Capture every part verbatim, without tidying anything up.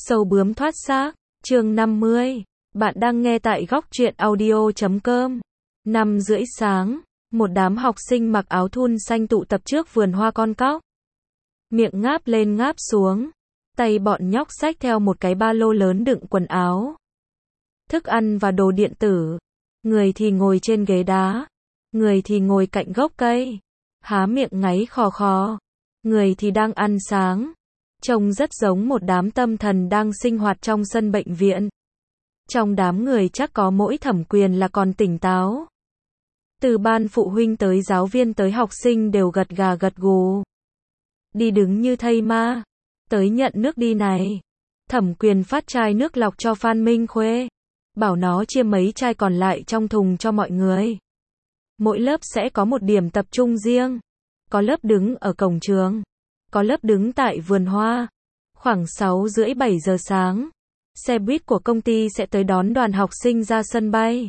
Sâu bướm thoát xác, chương năm mươi. Bạn đang nghe tại góc truyện audio chấm com. Năm rưỡi sáng, một đám học sinh mặc áo thun xanh tụ tập trước vườn hoa con cóc. Miệng ngáp lên ngáp xuống, tay bọn nhóc xách theo một cái ba lô lớn đựng quần áo, thức ăn và đồ điện tử. Người thì ngồi trên ghế đá, người thì ngồi cạnh gốc cây, há miệng ngáy khò khò, người thì đang ăn sáng. Trông rất giống một đám tâm thần đang sinh hoạt trong sân bệnh viện. Trong đám người chắc có mỗi Thẩm Quyền là còn tỉnh táo. Từ ban phụ huynh tới giáo viên tới học sinh đều gật gà gật gù. Đi đứng như thây ma. Tới nhận nước đi này. Thẩm Quyền phát chai nước lọc cho Phan Minh Khuê. Bảo nó chia mấy chai còn lại trong thùng cho mọi người. Mỗi lớp sẽ có một điểm tập trung riêng. Có lớp đứng ở cổng trường. Có lớp đứng tại vườn hoa. Khoảng sáu rưỡi bảy giờ sáng, xe buýt của công ty sẽ tới đón đoàn học sinh ra sân bay.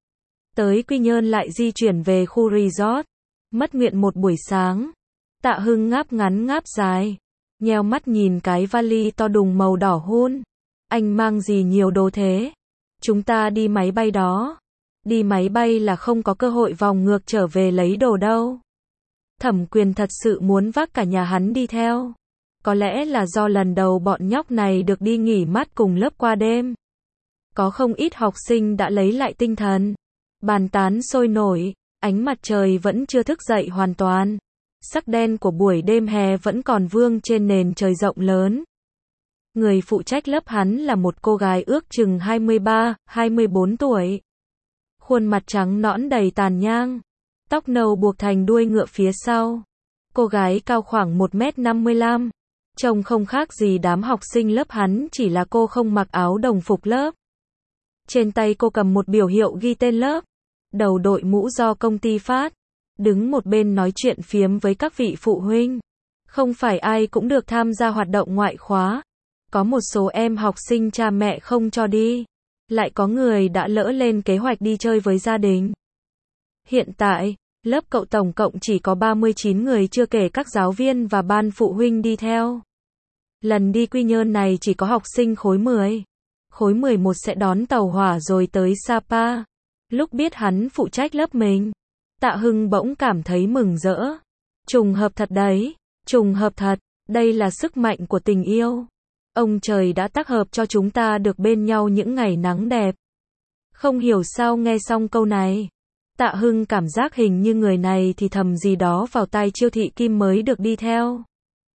Tới Quy Nhơn lại di chuyển về khu resort. Mất nguyện một buổi sáng. Tạ Hưng ngáp ngắn ngáp dài, nheo mắt nhìn cái vali to đùng màu đỏ hun. Anh mang gì nhiều đồ thế? Chúng ta đi máy bay đó. Đi máy bay là không có cơ hội vòng ngược trở về lấy đồ đâu. Thẩm Quyền thật sự muốn vác cả nhà hắn đi theo. Có lẽ là do lần đầu bọn nhóc này được đi nghỉ mát cùng lớp qua đêm. Có không ít học sinh đã lấy lại tinh thần. Bàn tán sôi nổi, ánh mặt trời vẫn chưa thức dậy hoàn toàn. Sắc đen của buổi đêm hè vẫn còn vương trên nền trời rộng lớn. Người phụ trách lớp hắn là một cô gái ước chừng hai mươi ba, hai mươi bốn tuổi. Khuôn mặt trắng nõn đầy tàn nhang. Tóc nâu buộc thành đuôi ngựa phía sau. Cô gái cao khoảng một mét năm mươi lăm. Trông không khác gì đám học sinh lớp hắn, chỉ là cô không mặc áo đồng phục lớp. Trên tay cô cầm một biểu hiệu ghi tên lớp. Đầu đội mũ do công ty phát. Đứng một bên nói chuyện phiếm với các vị phụ huynh. Không phải ai cũng được tham gia hoạt động ngoại khóa. Có một số em học sinh cha mẹ không cho đi. Lại có người đã lỡ lên kế hoạch đi chơi với gia đình. Hiện tại, lớp cậu tổng cộng chỉ có ba mươi chín người chưa kể các giáo viên và ban phụ huynh đi theo. Lần đi Quy Nhơn này chỉ có học sinh khối mười. Khối mười một sẽ đón tàu hỏa rồi tới Sapa. Lúc biết hắn phụ trách lớp mình, Tạ Hưng bỗng cảm thấy mừng rỡ. Trùng hợp thật đấy, trùng hợp thật, đây là sức mạnh của tình yêu. Ông trời đã tác hợp cho chúng ta được bên nhau những ngày nắng đẹp. Không hiểu sao nghe xong câu này, Tạ Hưng cảm giác hình như người này thì thầm gì đó vào tai Chiêu Thị Kim mới được đi theo.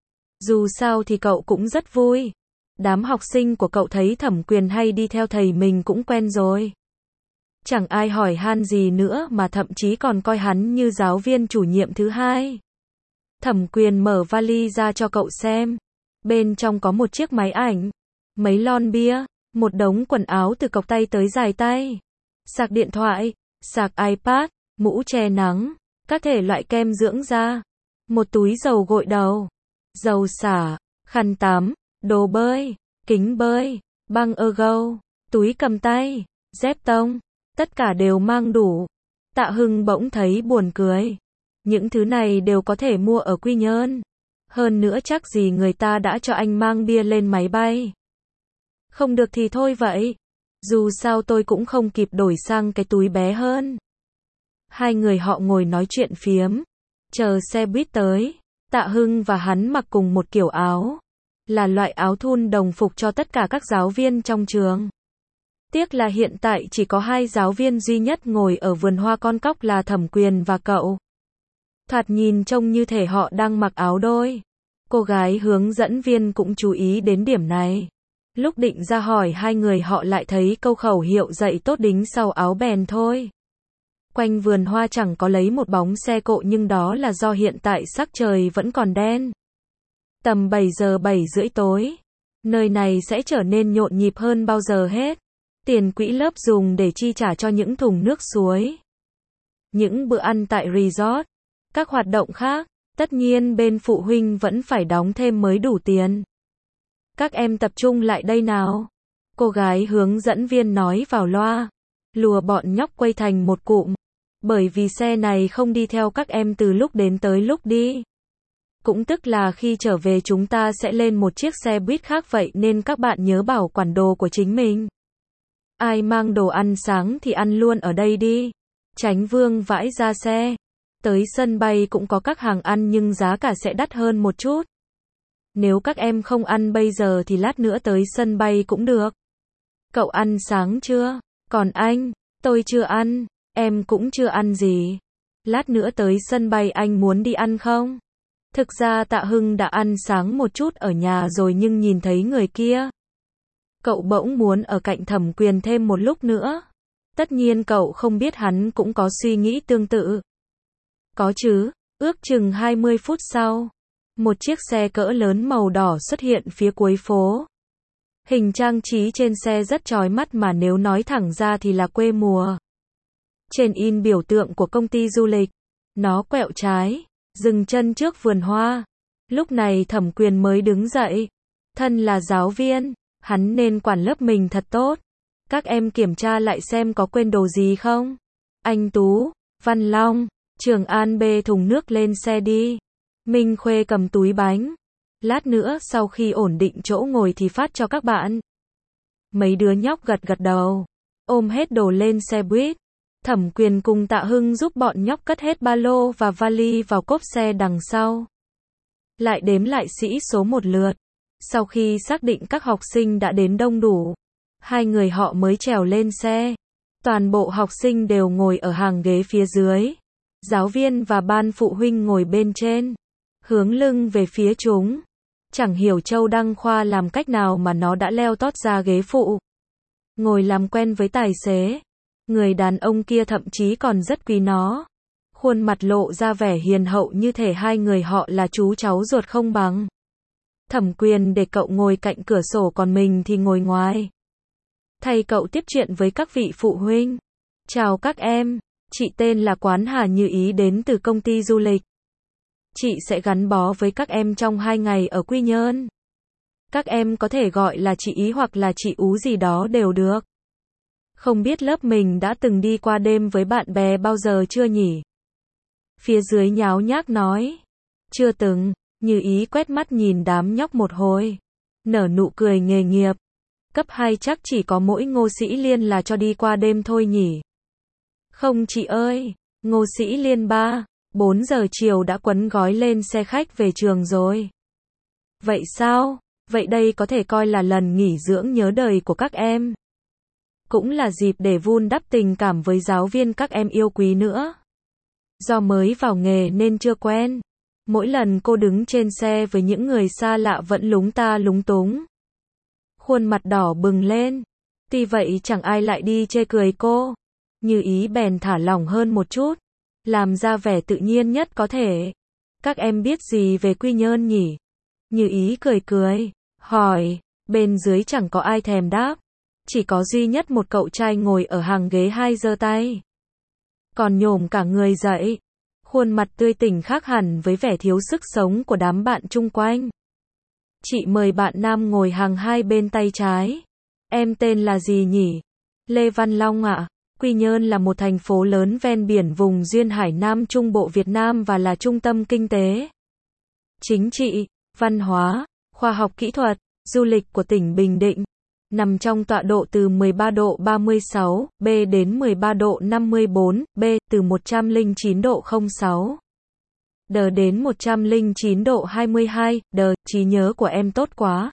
Dù sao thì cậu cũng rất vui. Đám học sinh của cậu thấy Thẩm Quyền hay đi theo thầy mình cũng quen rồi. Chẳng ai hỏi han gì nữa mà thậm chí còn coi hắn như giáo viên chủ nhiệm thứ hai. Thẩm Quyền mở vali ra cho cậu xem. Bên trong có một chiếc máy ảnh, mấy lon bia, một đống quần áo từ cộc tay tới dài tay, sạc điện thoại, sạc iPad, mũ che nắng, các thể loại kem dưỡng da, một túi dầu gội đầu, dầu xả, khăn tắm, đồ bơi, kính bơi, băng ergo, túi cầm tay, dép tông, tất cả đều mang đủ. Tạ Hưng bỗng thấy buồn cười. Những thứ này đều có thể mua ở Quy Nhơn. Hơn nữa chắc gì người ta đã cho anh mang bia lên máy bay. Không được thì thôi vậy. Dù sao tôi cũng không kịp đổi sang cái túi bé hơn. Hai người họ ngồi nói chuyện phiếm. Chờ xe buýt tới. Tạ Hưng và hắn mặc cùng một kiểu áo. Là loại áo thun đồng phục cho tất cả các giáo viên trong trường. Tiếc là hiện tại chỉ có hai giáo viên duy nhất ngồi ở vườn hoa con cóc là Thẩm Quyền và cậu. Thoạt nhìn trông như thể họ đang mặc áo đôi. Cô gái hướng dẫn viên cũng chú ý đến điểm này. Lúc định ra hỏi hai người họ lại thấy câu khẩu hiệu dạy tốt đính sau áo bèn thôi. Quanh vườn hoa chẳng có lấy một bóng xe cộ, nhưng đó là do hiện tại sắc trời vẫn còn đen. Tầm bảy giờ bảy rưỡi tối, nơi này sẽ trở nên nhộn nhịp hơn bao giờ hết. Tiền quỹ lớp dùng để chi trả cho những thùng nước suối, những bữa ăn tại resort, các hoạt động khác. Tất nhiên bên phụ huynh vẫn phải đóng thêm mới đủ tiền. Các em tập trung lại đây nào. Cô gái hướng dẫn viên nói vào loa. Lùa bọn nhóc quay thành một cụm. Bởi vì xe này không đi theo các em từ lúc đến tới lúc đi. Cũng tức là khi trở về chúng ta sẽ lên một chiếc xe buýt khác vậy nên các bạn nhớ bảo quản đồ của chính mình. Ai mang đồ ăn sáng thì ăn luôn ở đây đi. Chánh Vương vãi ra xe. Tới sân bay cũng có các hàng ăn nhưng giá cả sẽ đắt hơn một chút. Nếu các em không ăn bây giờ thì lát nữa tới sân bay cũng được. Cậu ăn sáng chưa? Còn anh? Tôi chưa ăn. Em cũng chưa ăn gì. Lát nữa tới sân bay anh muốn đi ăn không? Thực ra Tạ Hưng đã ăn sáng một chút ở nhà rồi nhưng nhìn thấy người kia. Cậu bỗng muốn ở cạnh Thẩm Quyền thêm một lúc nữa. Tất nhiên cậu không biết hắn cũng có suy nghĩ tương tự. Có chứ, ước chừng hai mươi phút sau. Một chiếc xe cỡ lớn màu đỏ xuất hiện phía cuối phố. Hình trang trí trên xe rất chói mắt mà nếu nói thẳng ra thì là quê mùa. Trên in biểu tượng của công ty du lịch. Nó quẹo trái, dừng chân trước vườn hoa. Lúc này Thẩm Quyền mới đứng dậy. Thân là giáo viên, hắn nên quản lớp mình thật tốt. Các em kiểm tra lại xem có quên đồ gì không. Anh Tú, Văn Long, Trường An bê thùng nước lên xe đi. Minh Khuê cầm túi bánh. Lát nữa sau khi ổn định chỗ ngồi thì phát cho các bạn. Mấy đứa nhóc gật gật đầu. Ôm hết đồ lên xe buýt. Thẩm Quyền cùng Tạ Hưng giúp bọn nhóc cất hết ba lô và vali vào cốp xe đằng sau. Lại đếm lại sĩ số một lượt. Sau khi xác định các học sinh đã đến đông đủ, hai người họ mới trèo lên xe. Toàn bộ học sinh đều ngồi ở hàng ghế phía dưới. Giáo viên và ban phụ huynh ngồi bên trên, hướng lưng về phía chúng. Chẳng hiểu Châu Đăng Khoa làm cách nào mà nó đã leo tót ra ghế phụ. Ngồi làm quen với tài xế. Người đàn ông kia thậm chí còn rất quý nó. Khuôn mặt lộ ra vẻ hiền hậu như thể hai người họ là chú cháu ruột không bằng. Thẩm Quyền để cậu ngồi cạnh cửa sổ còn mình thì ngồi ngoài. Thầy cậu tiếp chuyện với các vị phụ huynh. Chào các em, chị tên là Quán Hà Như Ý đến từ công ty du lịch. Chị sẽ gắn bó với các em trong hai ngày ở Quy Nhơn. Các em có thể gọi là chị Ý hoặc là chị Ú gì đó đều được. Không biết lớp mình đã từng đi qua đêm với bạn bè bao giờ chưa nhỉ? Phía dưới nháo nhác nói. Chưa từng. Như Ý quét mắt nhìn đám nhóc một hồi. Nở nụ cười nghề nghiệp. Cấp hai chắc chỉ có mỗi Ngô Sĩ Liên là cho đi qua đêm thôi nhỉ? Không chị ơi. Ngô Sĩ Liên ba, bốn giờ chiều đã quấn gói lên xe khách về trường rồi. Vậy sao? Vậy đây có thể coi là lần nghỉ dưỡng nhớ đời của các em. Cũng là dịp để vun đắp tình cảm với giáo viên các em yêu quý nữa. Do mới vào nghề nên chưa quen. Mỗi lần cô đứng trên xe với những người xa lạ vẫn lúng ta lúng túng. Khuôn mặt đỏ bừng lên. Tuy vậy chẳng ai lại đi chê cười cô. Như Ý bèn thả lỏng hơn một chút. Làm ra vẻ tự nhiên nhất có thể. Các em biết gì về Quy Nhơn nhỉ? Như Ý cười cười. Hỏi. Bên dưới chẳng có ai thèm đáp. Chỉ có duy nhất một cậu trai ngồi ở hàng ghế hai giơ tay. Còn nhổm cả người dậy. Khuôn mặt tươi tỉnh khác hẳn với vẻ thiếu sức sống của đám bạn chung quanh. Chị mời bạn nam ngồi hàng hai bên tay trái. Em tên là gì nhỉ? Lê Văn Long ạ. À? Quy Nhơn là một thành phố lớn ven biển vùng duyên hải Nam Trung Bộ Việt Nam và là trung tâm kinh tế, chính trị, văn hóa, khoa học kỹ thuật, du lịch của tỉnh Bình Định. Nằm trong tọa độ từ mười ba độ ba mươi sáu B đến mười ba độ năm mươi bốn B, từ một trăm lẻ chín độ không sáu D đến một trăm lẻ chín độ hai mươi hai D, trí nhớ của em tốt quá.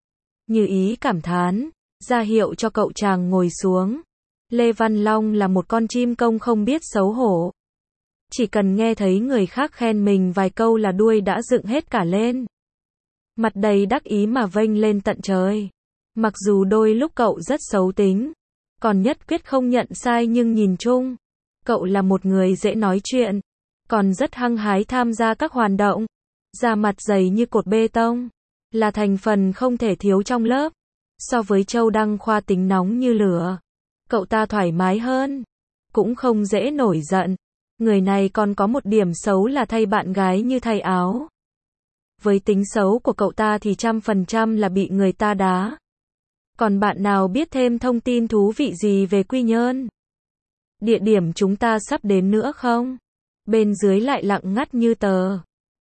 Như Ý cảm thán, ra hiệu cho cậu chàng ngồi xuống. Lê Văn Long là một con chim công không biết xấu hổ. Chỉ cần nghe thấy người khác khen mình vài câu là đuôi đã dựng hết cả lên. Mặt đầy đắc ý mà vênh lên tận trời. Mặc dù đôi lúc cậu rất xấu tính, còn nhất quyết không nhận sai nhưng nhìn chung, cậu là một người dễ nói chuyện, còn rất hăng hái tham gia các hoạt động. Da mặt dày như cột bê tông, là thành phần không thể thiếu trong lớp. So với Châu Đăng Khoa tính nóng như lửa, cậu ta thoải mái hơn, cũng không dễ nổi giận. Người này còn có một điểm xấu là thay bạn gái như thay áo. Với tính xấu của cậu ta thì trăm phần trăm là bị người ta đá. Còn bạn nào biết thêm thông tin thú vị gì về Quy Nhơn? Địa điểm chúng ta sắp đến nữa không? Bên dưới lại lặng ngắt như tờ.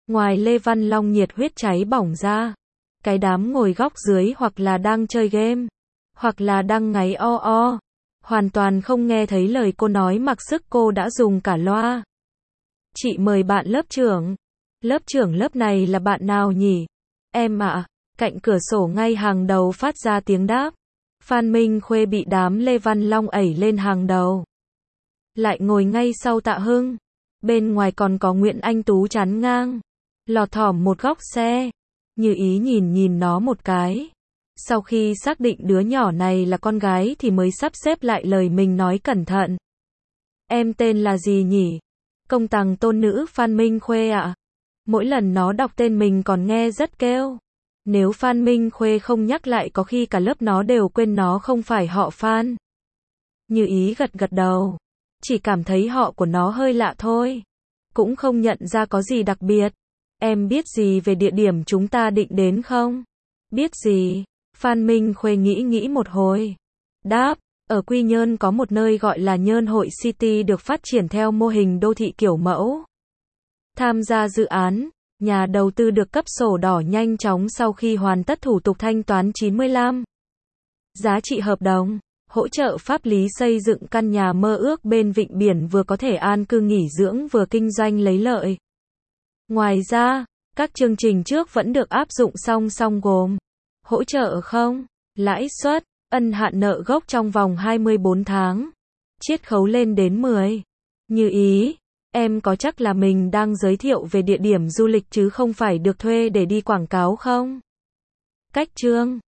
Ngoài Lê Văn Long nhiệt huyết cháy bỏng ra, cái đám ngồi góc dưới hoặc là đang chơi game, hoặc là đang ngáy o o, hoàn toàn không nghe thấy lời cô nói, mặc sức cô đã dùng cả loa. Chị mời bạn lớp trưởng. Lớp trưởng lớp này là bạn nào nhỉ? Em ạ. À, cạnh cửa sổ ngay hàng đầu phát ra tiếng đáp. Phan Minh Khuê bị đám Lê Văn Long ẩy lên hàng đầu. Lại ngồi ngay sau Tạ Hưng. Bên ngoài còn có Nguyễn Anh Tú chắn ngang, lọt thỏm một góc xe. Như ý nhìn nhìn nó một cái. Sau khi xác định đứa nhỏ này là con gái thì mới sắp xếp lại lời mình nói cẩn thận. Em tên là gì nhỉ? Công tằng tôn nữ Phan Minh Khuê ạ. À? Mỗi lần nó đọc tên mình còn nghe rất kêu. Nếu Phan Minh Khuê không nhắc lại có khi cả lớp nó đều quên nó không phải họ Phan. Như ý gật gật đầu. Chỉ cảm thấy họ của nó hơi lạ thôi. Cũng không nhận ra có gì đặc biệt. Em biết gì về địa điểm chúng ta định đến không? Biết gì? Phan Minh Khuê nghĩ nghĩ một hồi. Đáp, ở Quy Nhơn có một nơi gọi là Nhơn Hội City được phát triển theo mô hình đô thị kiểu mẫu. Tham gia dự án, nhà đầu tư được cấp sổ đỏ nhanh chóng sau khi hoàn tất thủ tục thanh toán chín mươi lăm. Giá trị hợp đồng, hỗ trợ pháp lý xây dựng căn nhà mơ ước bên vịnh biển, vừa có thể an cư nghỉ dưỡng vừa kinh doanh lấy lợi. Ngoài ra, các chương trình trước vẫn được áp dụng song song gồm hỗ trợ không lãi suất, ân hạn nợ gốc trong vòng hai mươi bốn tháng, chiết khấu lên đến mười. Như ý, em có chắc là mình đang giới thiệu về địa điểm du lịch chứ không phải được thuê để đi quảng cáo không? Cách chương